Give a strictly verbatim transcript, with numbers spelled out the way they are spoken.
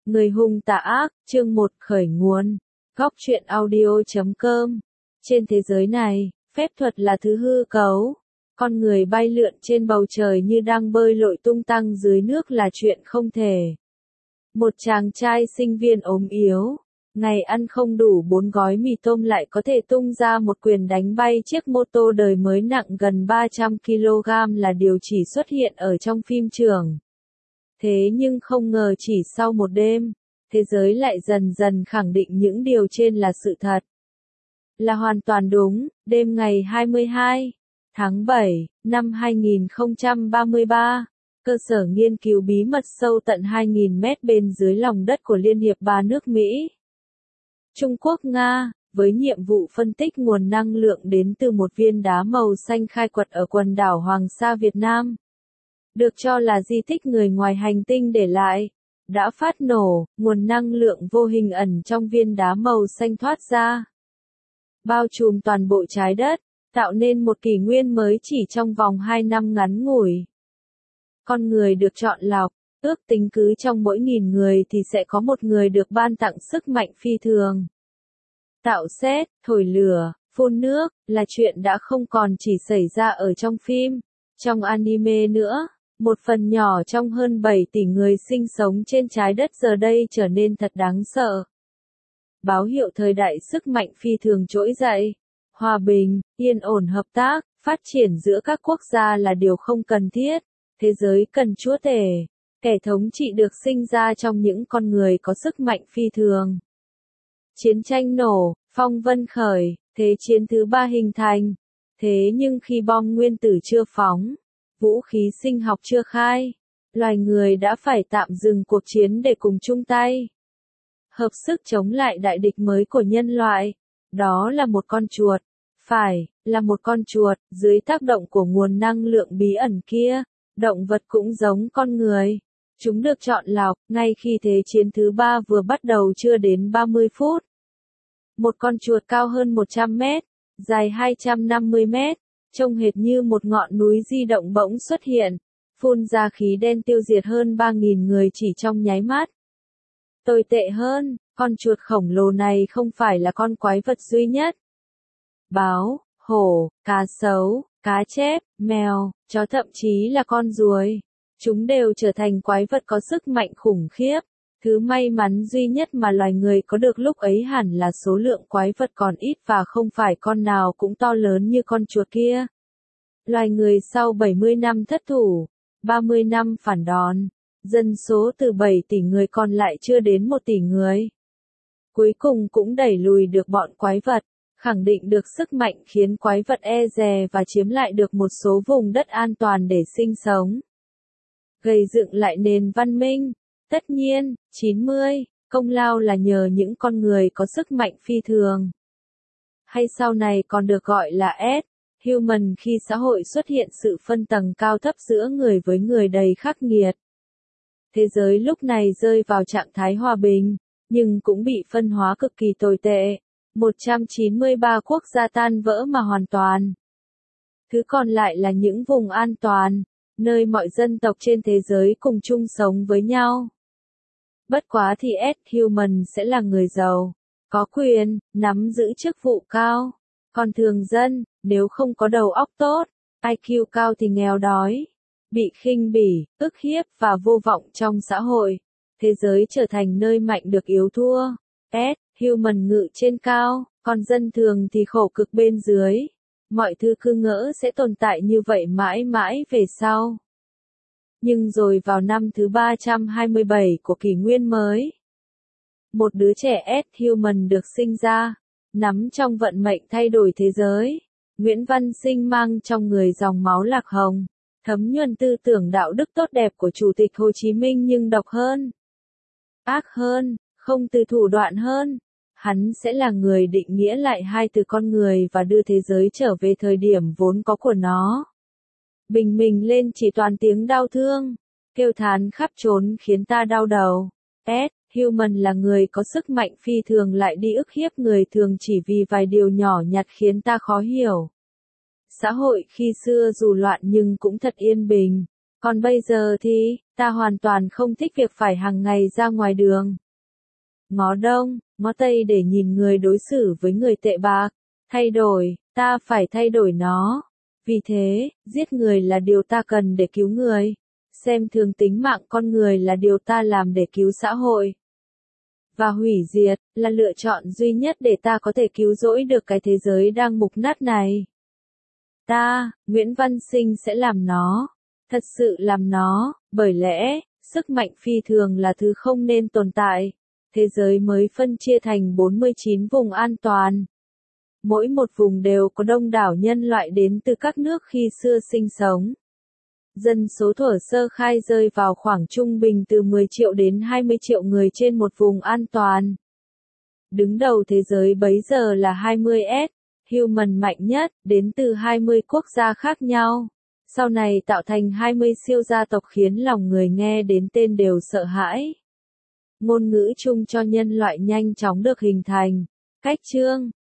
Người hung tà ác, chương một khởi nguồn. Góc truyện audio chấm com. Trên thế giới này, phép thuật là thứ hư cấu. Con người bay lượn trên bầu trời như đang bơi lội tung tăng dưới nước là chuyện không thể. Một chàng trai sinh viên ốm yếu, ngày ăn không đủ bốn gói mì tôm lại có thể tung ra một quyền đánh bay chiếc mô tô đời mới nặng gần ba trăm ki lô gam là điều chỉ xuất hiện ở trong phim trường. Thế nhưng không ngờ chỉ sau một đêm, thế giới lại dần dần khẳng định những điều trên là sự thật. Là hoàn toàn đúng. Đêm ngày hai mươi hai tháng bảy năm hai nghìn không trăm ba mươi ba, cơ sở nghiên cứu bí mật sâu tận hai nghìn mét bên dưới lòng đất của Liên hiệp ba nước Mỹ, Trung Quốc, Nga, với nhiệm vụ phân tích nguồn năng lượng đến từ một viên đá màu xanh khai quật ở quần đảo Hoàng Sa Việt Nam, được cho là di tích người ngoài hành tinh để lại, đã phát nổ. Nguồn năng lượng vô hình ẩn trong viên đá màu xanh thoát ra, bao trùm toàn bộ trái đất, tạo nên một kỷ nguyên mới chỉ trong vòng hai năm ngắn ngủi. Con người được chọn lọc, ước tính cứ trong mỗi nghìn người thì sẽ có một người được ban tặng sức mạnh phi thường. Tạo sét, thổi lửa, phun nước, là chuyện đã không còn chỉ xảy ra ở trong phim, trong anime nữa. Một phần nhỏ trong hơn bảy tỷ người sinh sống trên trái đất giờ đây trở nên thật đáng sợ. Báo hiệu thời đại sức mạnh phi thường trỗi dậy. Hòa bình, yên ổn, hợp tác, phát triển giữa các quốc gia là điều không cần thiết. Thế giới cần chúa tể. Kẻ thống trị được sinh ra trong những con người có sức mạnh phi thường. Chiến tranh nổ, phong vân khởi, thế chiến thứ ba hình thành. Thế nhưng khi bom nguyên tử chưa phóng, vũ khí sinh học chưa khai, loài người đã phải tạm dừng cuộc chiến để cùng chung tay, hợp sức chống lại đại địch mới của nhân loại. Đó là một con chuột. Phải, là một con chuột. Dưới tác động của nguồn năng lượng bí ẩn kia, động vật cũng giống con người. Chúng được chọn lọc, ngay khi thế chiến thứ ba vừa bắt đầu chưa đến ba mươi phút. Một con chuột cao hơn một trăm mét, dài hai trăm năm mươi mét, trông hệt như một ngọn núi di động bỗng xuất hiện, phun ra khí đen tiêu diệt hơn ba nghìn người chỉ trong nháy mắt. Tồi tệ hơn, con chuột khổng lồ này không phải là con quái vật duy nhất. Báo, hổ, cá sấu, cá chép, mèo, chó, thậm chí là con ruồi, chúng đều trở thành quái vật có sức mạnh khủng khiếp. Thứ may mắn duy nhất mà loài người có được lúc ấy hẳn là số lượng quái vật còn ít và không phải con nào cũng to lớn như con chuột kia. Loài người sau bảy mươi năm thất thủ, ba mươi năm phản đòn, dân số từ bảy tỷ người còn lại chưa đến một tỷ người. Cuối cùng cũng đẩy lùi được bọn quái vật, khẳng định được sức mạnh khiến quái vật e dè và chiếm lại được một số vùng đất an toàn để sinh sống. Gây dựng lại nền văn minh. Tất nhiên, chín mươi, công lao là nhờ những con người có sức mạnh phi thường. Hay sau này còn được gọi là S, human, khi xã hội xuất hiện sự phân tầng cao thấp giữa người với người đầy khắc nghiệt. Thế giới lúc này rơi vào trạng thái hòa bình, nhưng cũng bị phân hóa cực kỳ tồi tệ. một trăm chín mươi ba quốc gia tan vỡ mà hoàn toàn. Thứ còn lại là những vùng an toàn, nơi mọi dân tộc trên thế giới cùng chung sống với nhau. Bất quá thì S human sẽ là người giàu, có quyền, nắm giữ chức vụ cao. Còn thường dân, nếu không có đầu óc tốt, I Q cao thì nghèo đói, bị khinh bỉ, ức hiếp và vô vọng trong xã hội. Thế giới trở thành nơi mạnh được yếu thua. S human ngự trên cao, còn dân thường thì khổ cực bên dưới. Mọi thứ cứ ngỡ sẽ tồn tại như vậy mãi mãi về sau. Nhưng rồi vào năm thứ ba trăm hai mươi bảy của kỷ nguyên mới, một đứa trẻ S human được sinh ra, nắm trong vận mệnh thay đổi thế giới. Nguyễn Văn Sinh mang trong người dòng máu lạc hồng, thấm nhuần tư tưởng đạo đức tốt đẹp của Chủ tịch Hồ Chí Minh, nhưng độc hơn, ác hơn, không từ thủ đoạn hơn. Hắn sẽ là người định nghĩa lại hai từ con người và đưa thế giới trở về thời điểm vốn có của nó. Bình minh lên chỉ toàn tiếng đau thương, kêu thán khắp trốn khiến ta đau đầu. S human là người có sức mạnh phi thường lại đi ức hiếp người thường chỉ vì vài điều nhỏ nhặt khiến ta khó hiểu. Xã hội khi xưa dù loạn nhưng cũng thật yên bình, Còn bây giờ thì, ta hoàn toàn không thích việc phải hàng ngày ra ngoài đường. Ngó đông, ngó tây để nhìn người đối xử với người tệ bạc. Thay đổi, ta phải thay đổi nó. Vì thế, giết người là điều ta cần để cứu người. Xem thường tính mạng con người là điều ta làm để cứu xã hội. Và hủy diệt, là lựa chọn duy nhất để ta có thể cứu rỗi được cái thế giới đang mục nát này. Ta, Nguyễn Văn Sinh sẽ làm nó. Thật sự làm nó, bởi lẽ, sức mạnh phi thường là thứ không nên tồn tại. Thế giới mới phân chia thành bốn mươi chín vùng an toàn. Mỗi một vùng đều có đông đảo nhân loại đến từ các nước khi xưa sinh sống. Dân số thuở sơ khai rơi vào khoảng trung bình từ mười triệu đến hai mươi triệu người trên một vùng an toàn. Đứng đầu thế giới bấy giờ là hai mươi S, human mạnh nhất, đến từ hai mươi quốc gia khác nhau. Sau này tạo thành hai mươi siêu gia tộc khiến lòng người nghe đến tên đều sợ hãi. Ngôn ngữ chung cho nhân loại nhanh chóng được hình thành. Cách chương